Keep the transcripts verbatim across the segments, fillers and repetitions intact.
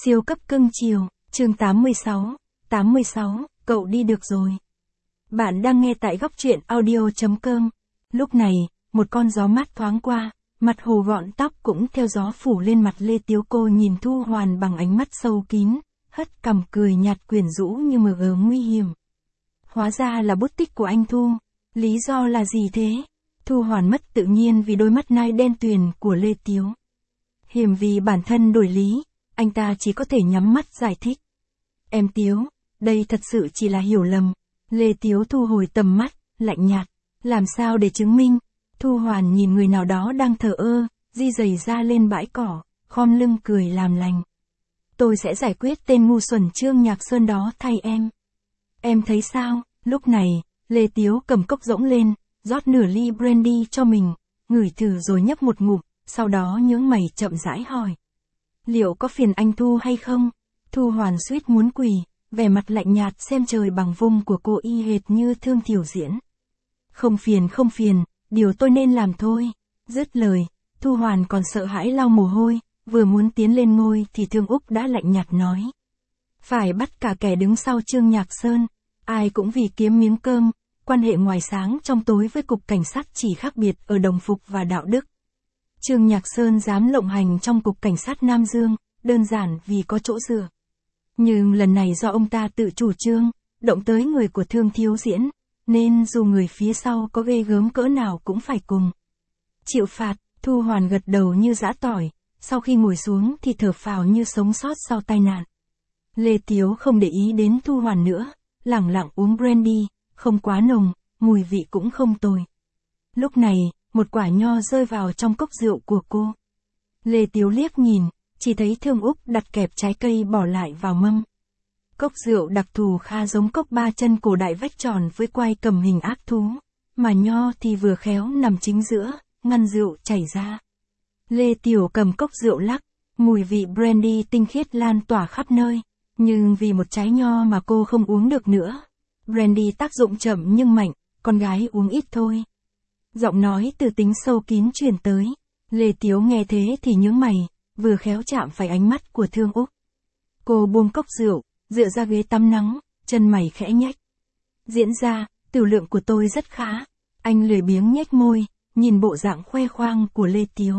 Siêu cấp cưng chiều, chương tám mươi sáu, tám mươi sáu, cậu đi được rồi. Bạn đang nghe tại góc truyện audio chấm com. Lúc này, một con gió mát thoáng qua, mặt hồ gọn tóc cũng theo gió phủ lên mặt Lê Tiếu. Cô nhìn Thu Hoàn bằng ánh mắt sâu kín, hất cằm cười nhạt quyến rũ như mờ ờ nguy hiểm. Hóa ra là bút tích của anh Thu. Lý do là gì thế? Thu Hoàn mất tự nhiên vì đôi mắt nai đen tuyền của Lê Tiếu. Hiểm vì bản thân đổi lý, anh ta chỉ có thể nhắm mắt giải thích. Em Tiếu, đây thật sự chỉ là hiểu lầm. Lê Tiếu thu hồi tầm mắt, lạnh nhạt. Làm sao để chứng minh? Thu Hoàn nhìn người nào đó đang thờ ơ, di giày ra lên bãi cỏ, khom lưng cười làm lành. Tôi sẽ giải quyết tên ngu xuẩn Trương Nhạc Sơn đó thay em. Em thấy sao? Lúc này, Lê Tiếu cầm cốc rỗng lên, rót nửa ly brandy cho mình, ngửi thử rồi nhấp một ngụm, sau đó nhướng mày chậm rãi hỏi. Liệu có phiền anh Thu hay không? Thu Hoàn suýt muốn quỳ, vẻ mặt lạnh nhạt xem trời bằng vung của cô y hệt như Thương Tiểu Diễn. Không phiền không phiền, điều tôi nên làm thôi. Dứt lời, Thu Hoàn còn sợ hãi lau mồ hôi, vừa muốn tiến lên ngôi thì Thương Úc đã lạnh nhạt nói. Phải bắt cả kẻ đứng sau Trương Nhạc Sơn, ai cũng vì kiếm miếng cơm, quan hệ ngoài sáng trong tối với cục cảnh sát chỉ khác biệt ở đồng phục và đạo đức. Trương Nhạc Sơn dám lộng hành trong cục cảnh sát Nam Dương, đơn giản vì có chỗ dựa. Nhưng lần này do ông ta tự chủ trương, động tới người của Thương Thiếu Diễn, nên dù người phía sau có ghê gớm cỡ nào cũng phải cùng chịu phạt. Thu Hoàn gật đầu như giã tỏi, sau khi ngồi xuống thì thở phào như sống sót sau tai nạn. Lê Tiếu không để ý đến Thu Hoàn nữa, lẳng lặng uống brandy, không quá nồng, mùi vị cũng không tồi. Lúc này, một quả nho rơi vào trong cốc rượu của cô. Lê Tiếu liếc nhìn, chỉ thấy Thương Úc đặt kẹp trái cây bỏ lại vào mâm. Cốc rượu đặc thù khá giống cốc ba chân cổ đại vách tròn với quai cầm hình ác thú, mà nho thì vừa khéo nằm chính giữa, ngăn rượu chảy ra. Lê Tiểu cầm cốc rượu lắc, mùi vị brandy tinh khiết lan tỏa khắp nơi, nhưng vì một trái nho mà cô không uống được nữa. Brandy tác dụng chậm nhưng mạnh, con gái uống ít thôi. Giọng nói từ tính sâu kín truyền tới. Lê Tiếu nghe thế thì nhướng mày, vừa khéo chạm phải ánh mắt của Thương Úc. Cô buông cốc rượu, dựa ra ghế tắm nắng, chân mày khẽ nhếch. Diễn ra, tiểu lượng của tôi rất khá. Anh lười biếng nhếch môi, nhìn bộ dạng khoe khoang của Lê Tiếu.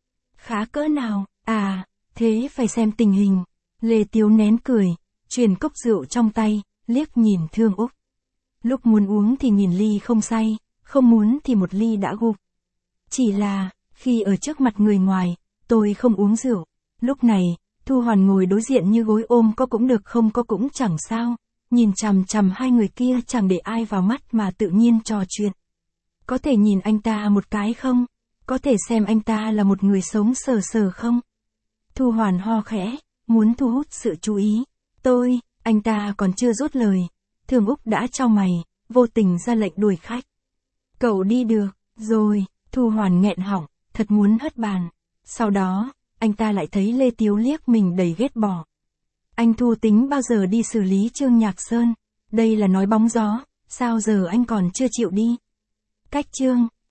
Khá cỡ nào? À, thế phải xem tình hình. Lê Tiếu nén cười, truyền cốc rượu trong tay, liếc nhìn Thương Úc. Lúc muốn uống thì nghìn ly không say, không muốn thì một ly đã gục. Chỉ là, khi ở trước mặt người ngoài, tôi không uống rượu. Lúc này, Thu Hoàn ngồi đối diện như gối ôm, có cũng được không có cũng chẳng sao. Nhìn chằm chằm hai người kia chẳng để ai vào mắt mà tự nhiên trò chuyện. Có thể nhìn anh ta một cái không? Có thể xem anh ta là một người sống sờ sờ không? Thu Hoàn ho khẽ, muốn thu hút sự chú ý. Tôi, anh ta còn chưa rút lời. Thương Úc đã chau mày, vô tình ra lệnh đuổi khách. Cậu đi được, rồi. Thu Hoàn nghẹn họng, thật muốn hất bàn. Sau đó, anh ta lại thấy Lê Tiếu liếc mình đầy ghét bỏ. Anh Thu tính bao giờ đi xử lý Trương Nhạc Sơn? Đây là nói bóng gió, sao giờ anh còn chưa chịu đi? Cách Trương